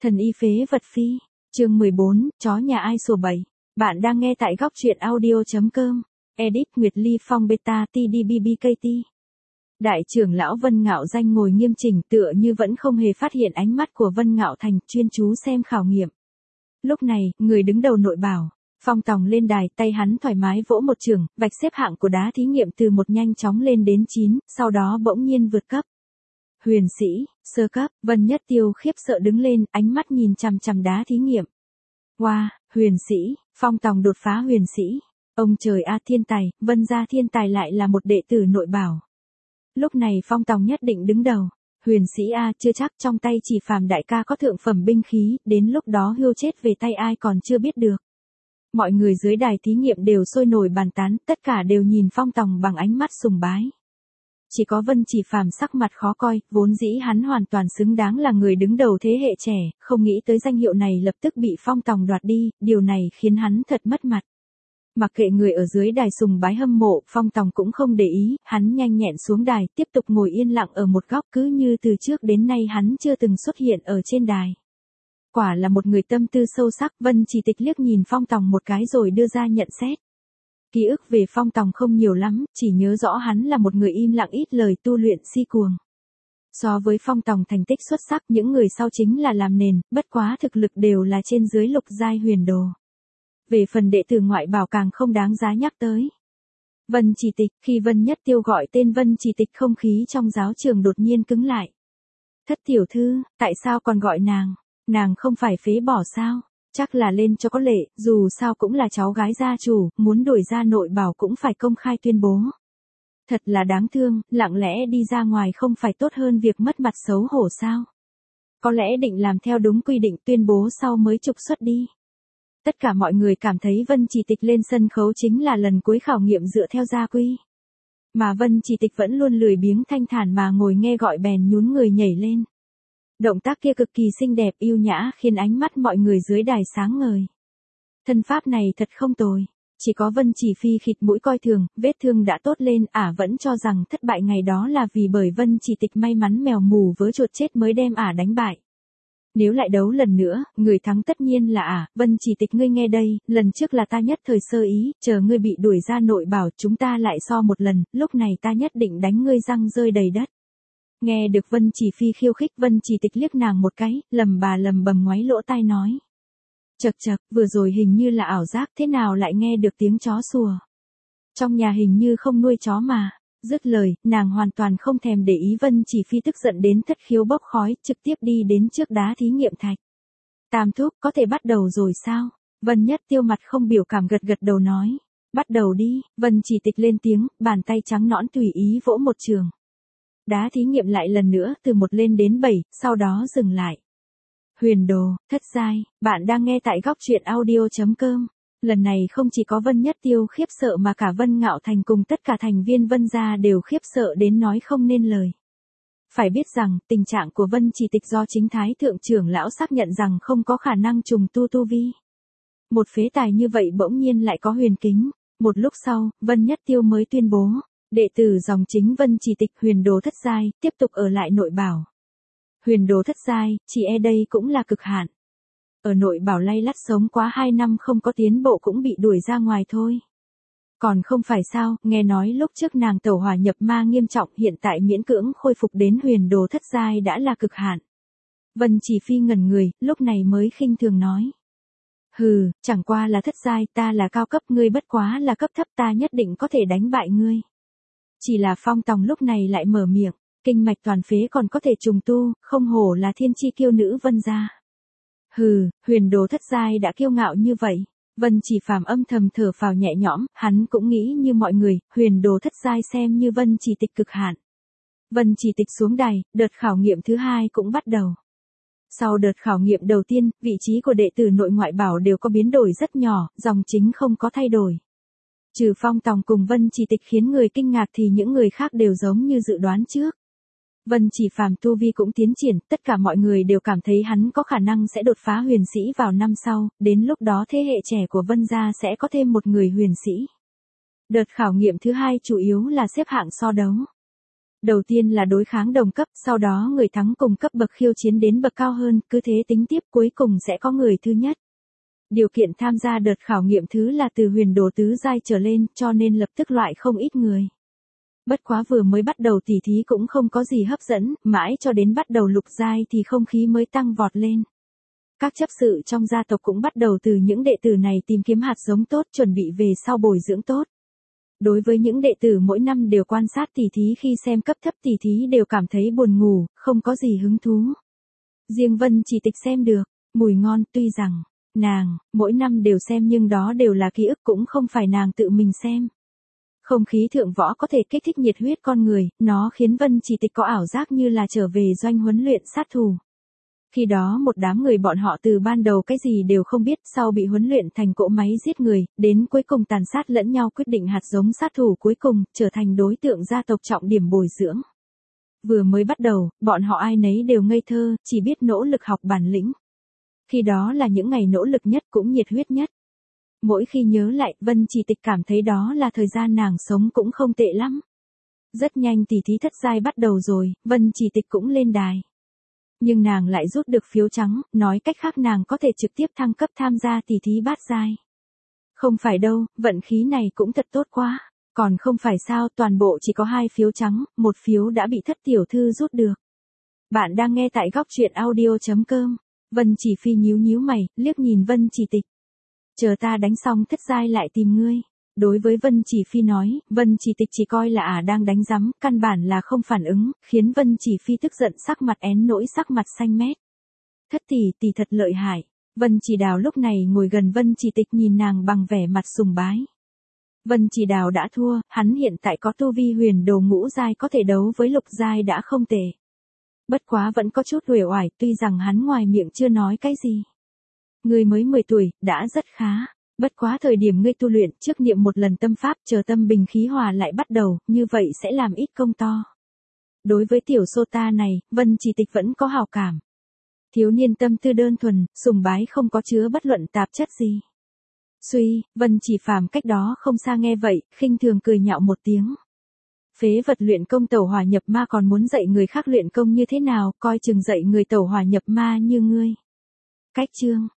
Thần y phế vật phi, chương 14, chó nhà ai sủa bậy. Bạn đang nghe tại góc truyện audio.com. Edit Nguyệt Ly Phong Beta TDBBKT. Đại trưởng lão Vân Ngạo Danh ngồi nghiêm chỉnh tựa như vẫn không hề phát hiện ánh mắt của Vân Ngạo Thành chuyên chú xem khảo nghiệm. Lúc này, người đứng đầu nội bảo, Phong Tòng lên đài, tay hắn thoải mái vỗ một chưởng, vạch xếp hạng của đá thí nghiệm từ 1 nhanh chóng lên đến 9, sau đó bỗng nhiên vượt cấp. Huyền sĩ, sơ cấp, Vân Nhất Tiêu khiếp sợ đứng lên, ánh mắt nhìn chằm chằm đá thí nghiệm. Wow, huyền sĩ, Phong Tòng đột phá huyền sĩ. Ông trời a, thiên tài, Vân gia thiên tài lại là một đệ tử nội bảo. Lúc này Phong Tòng nhất định đứng đầu. Huyền sĩ a, chưa chắc, trong tay chỉ phàm đại ca có thượng phẩm binh khí, đến lúc đó hươu chết về tay ai còn chưa biết được. Mọi người dưới đài thí nghiệm đều sôi nổi bàn tán, tất cả đều nhìn Phong Tòng bằng ánh mắt sùng bái. Chỉ có Vân Chỉ Phàm sắc mặt khó coi, vốn dĩ hắn hoàn toàn xứng đáng là người đứng đầu thế hệ trẻ, không nghĩ tới danh hiệu này lập tức bị Phong Tòng đoạt đi, điều này khiến hắn thật mất mặt. Mặc kệ người ở dưới đài sùng bái hâm mộ, Phong Tòng cũng không để ý, hắn nhanh nhẹn xuống đài, tiếp tục ngồi yên lặng ở một góc, cứ như từ trước đến nay hắn chưa từng xuất hiện ở trên đài. Quả là một người tâm tư sâu sắc. Vân Chỉ Tịch liếc nhìn Phong Tòng một cái rồi đưa ra nhận xét. Ký ức về Phong Tòng không nhiều lắm, chỉ nhớ rõ hắn là một người im lặng ít lời, tu luyện si cuồng. So với Phong Tòng thành tích xuất sắc, những người sau chính là làm nền, bất quá thực lực đều là trên dưới lục giai huyền đồ. Về phần đệ tử ngoại bảo càng không đáng giá nhắc tới. Vân Chỉ Tịch, khi Vân Nhất Tiêu gọi tên Vân Chỉ Tịch, không khí trong giáo trường đột nhiên cứng lại. Thất tiểu thư, tại sao còn gọi nàng không phải phế bỏ sao? Chắc là lên cho có lệ, dù sao cũng là cháu gái gia chủ, muốn đuổi ra nội bảo cũng phải công khai tuyên bố. Thật là đáng thương, lặng lẽ đi ra ngoài không phải tốt hơn việc mất mặt xấu hổ sao? Có lẽ định làm theo đúng quy định, tuyên bố sau mới trục xuất đi. Tất cả mọi người cảm thấy Vân Chỉ Tịch lên sân khấu chính là lần cuối khảo nghiệm dựa theo gia quy. Mà Vân Chỉ Tịch vẫn luôn lười biếng thanh thản mà ngồi nghe gọi bèn nhún người nhảy lên. Động tác kia cực kỳ xinh đẹp yêu nhã khiến ánh mắt mọi người dưới đài sáng ngời. Thân pháp này thật không tồi. Chỉ có Vân Chỉ Phi khịt mũi coi thường, vết thương đã tốt lên, vẫn cho rằng thất bại ngày đó là vì bởi Vân Chỉ Tịch may mắn mèo mù vớ chuột chết mới đem đánh bại. Nếu lại đấu lần nữa, người thắng tất nhiên là Vân Chỉ Tịch, ngươi nghe đây, lần trước là ta nhất thời sơ ý, chờ ngươi bị đuổi ra nội bảo chúng ta lại so một lần, lúc này ta nhất định đánh ngươi răng rơi đầy đất. Nghe được Vân Chỉ Phi khiêu khích, Vân Chỉ Tịch liếc nàng một cái, lầm bầm ngoáy lỗ tai nói. Chậc chậc, vừa rồi hình như là ảo giác, thế nào lại nghe được tiếng chó sủa. Trong nhà hình như không nuôi chó mà. Dứt lời, nàng hoàn toàn không thèm để ý Vân Chỉ Phi tức giận đến thất khiếu bốc khói, trực tiếp đi đến trước đá thí nghiệm thạch. Tam thúc, có thể bắt đầu rồi sao? Vân Nhất Tiêu mặt không biểu cảm gật đầu nói. Bắt đầu đi. Vân Chỉ Tịch lên tiếng, bàn tay trắng nõn tùy ý vỗ một trường. Đá thí nghiệm lại lần nữa từ 1 lên đến 7, sau đó dừng lại. Huyền đồ, thất giai, bạn đang nghe tại góc truyện audio.com. Lần này không chỉ có Vân Nhất Tiêu khiếp sợ mà cả Vân Ngạo Thành cùng tất cả thành viên Vân gia đều khiếp sợ đến nói không nên lời. Phải biết rằng, tình trạng của Vân Chỉ Tịch do chính Thái Thượng trưởng lão xác nhận rằng không có khả năng trùng tu vi. Một phế tài như vậy bỗng nhiên lại có huyền kính. Một lúc sau, Vân Nhất Tiêu mới tuyên bố. Đệ tử dòng chính Vân Chỉ Tịch huyền đồ thất giai, tiếp tục ở lại nội bảo. Huyền đồ thất giai, chỉ đây cũng là cực hạn. Ở nội bảo lay lắt sống quá 2 năm không có tiến bộ cũng bị đuổi ra ngoài thôi. Còn không phải sao, nghe nói lúc trước nàng tẩu hỏa nhập ma nghiêm trọng, hiện tại miễn cưỡng khôi phục đến huyền đồ thất giai đã là cực hạn. Vân Chỉ Phi ngẩn người, lúc này mới khinh thường nói. Hừ, chẳng qua là thất giai, ta là cao cấp, ngươi bất quá là cấp thấp, ta nhất định có thể đánh bại ngươi. Chỉ là Phong Tòng lúc này lại mở miệng, kinh mạch toàn phế còn có thể trùng tu, không hổ là thiên chi kiêu nữ Vân gia. Hừ, huyền đồ thất giai đã kiêu ngạo như vậy. Vân Chỉ Phàm âm thầm thở phào nhẹ nhõm, hắn cũng nghĩ như mọi người, huyền đồ thất giai xem như Vân Chỉ Tịch cực hạn. Vân Chỉ Tịch xuống đài, đợt khảo nghiệm thứ 2 cũng bắt đầu. Sau đợt khảo nghiệm đầu tiên, vị trí của đệ tử nội ngoại bảo đều có biến đổi rất nhỏ, dòng chính không có thay đổi. Trừ Phong Tòng cùng Vân Chỉ Tịch khiến người kinh ngạc thì những người khác đều giống như dự đoán trước. Vân Chỉ Phàm tu vi cũng tiến triển, tất cả mọi người đều cảm thấy hắn có khả năng sẽ đột phá huyền sĩ vào năm sau, đến lúc đó thế hệ trẻ của Vân gia sẽ có thêm một người huyền sĩ. Đợt khảo nghiệm thứ 2 chủ yếu là xếp hạng so đấu. Đầu tiên là đối kháng đồng cấp, sau đó người thắng cùng cấp bậc khiêu chiến đến bậc cao hơn, cứ thế tính tiếp cuối cùng sẽ có người thứ nhất. Điều kiện tham gia đợt khảo nghiệm thứ là từ huyền đồ tứ giai trở lên, cho nên lập tức loại không ít người. Bất quá vừa mới bắt đầu tỉ thí cũng không có gì hấp dẫn, mãi cho đến bắt đầu lục giai thì không khí mới tăng vọt lên. Các chấp sự trong gia tộc cũng bắt đầu từ những đệ tử này tìm kiếm hạt giống tốt chuẩn bị về sau bồi dưỡng tốt. Đối với những đệ tử mỗi năm đều quan sát tỉ thí khi xem cấp thấp tỉ thí đều cảm thấy buồn ngủ, không có gì hứng thú. Riêng Vân Chỉ Tịch xem được, mùi ngon, tuy rằng nàng mỗi năm đều xem nhưng đó đều là ký ức cũng không phải nàng tự mình xem. Không khí thượng võ có thể kích thích nhiệt huyết con người, nó khiến Vân Chỉ Tịch có ảo giác như là trở về doanh huấn luyện sát thủ. Khi đó một đám người bọn họ từ ban đầu cái gì đều không biết, sau bị huấn luyện thành cỗ máy giết người, đến cuối cùng tàn sát lẫn nhau quyết định hạt giống sát thủ cuối cùng, trở thành đối tượng gia tộc trọng điểm bồi dưỡng. Vừa mới bắt đầu, bọn họ ai nấy đều ngây thơ, chỉ biết nỗ lực học bản lĩnh. Khi đó là những ngày nỗ lực nhất cũng nhiệt huyết nhất. Mỗi khi nhớ lại, Vân Chỉ Tịch cảm thấy đó là thời gian nàng sống cũng không tệ lắm. Rất nhanh tỉ thí thất giai bắt đầu rồi, Vân Chỉ Tịch cũng lên đài. Nhưng nàng lại rút được phiếu trắng, nói cách khác nàng có thể trực tiếp thăng cấp tham gia tỉ thí bát giai. Không phải đâu, vận khí này cũng thật tốt quá. Còn không phải sao, toàn bộ chỉ có 2 phiếu trắng, 1 phiếu đã bị thất tiểu thư rút được. Bạn đang nghe tại góc truyện audio.com. Vân Chỉ Phi nhíu nhíu mày, liếc nhìn Vân Chỉ Tịch. Chờ ta đánh xong thất giai lại tìm ngươi. Đối với Vân Chỉ Phi nói, Vân Chỉ Tịch chỉ coi là đang đánh rắm, căn bản là không phản ứng, khiến Vân Chỉ Phi tức giận sắc mặt én nỗi sắc mặt xanh mét. Thất tỷ thật lợi hại. Vân Chỉ Đào lúc này ngồi gần Vân Chỉ Tịch nhìn nàng bằng vẻ mặt sùng bái. Vân Chỉ Đào đã thua, hắn hiện tại có tu vi huyền đồ ngũ giai có thể đấu với lục giai đã không tệ. Bất quá vẫn có chút uể oải, tuy rằng hắn ngoài miệng chưa nói cái gì. Ngươi mới 10 tuổi, đã rất khá. Bất quá thời điểm ngươi tu luyện, trước niệm một lần tâm pháp, chờ tâm bình khí hòa lại bắt đầu, như vậy sẽ làm ít công to. Đối với tiểu Sota này, Vân Chỉ Tịch vẫn có hào cảm. Thiếu niên tâm tư đơn thuần, sùng bái không có chứa bất luận tạp chất gì. Suy, Vân Chỉ Phàm cách đó không xa nghe vậy, khinh thường cười nhạo một tiếng. Phế vật luyện công tẩu hỏa nhập ma còn muốn dạy người khác luyện công như thế nào, coi chừng dạy người tẩu hỏa nhập ma như ngươi. Cách chương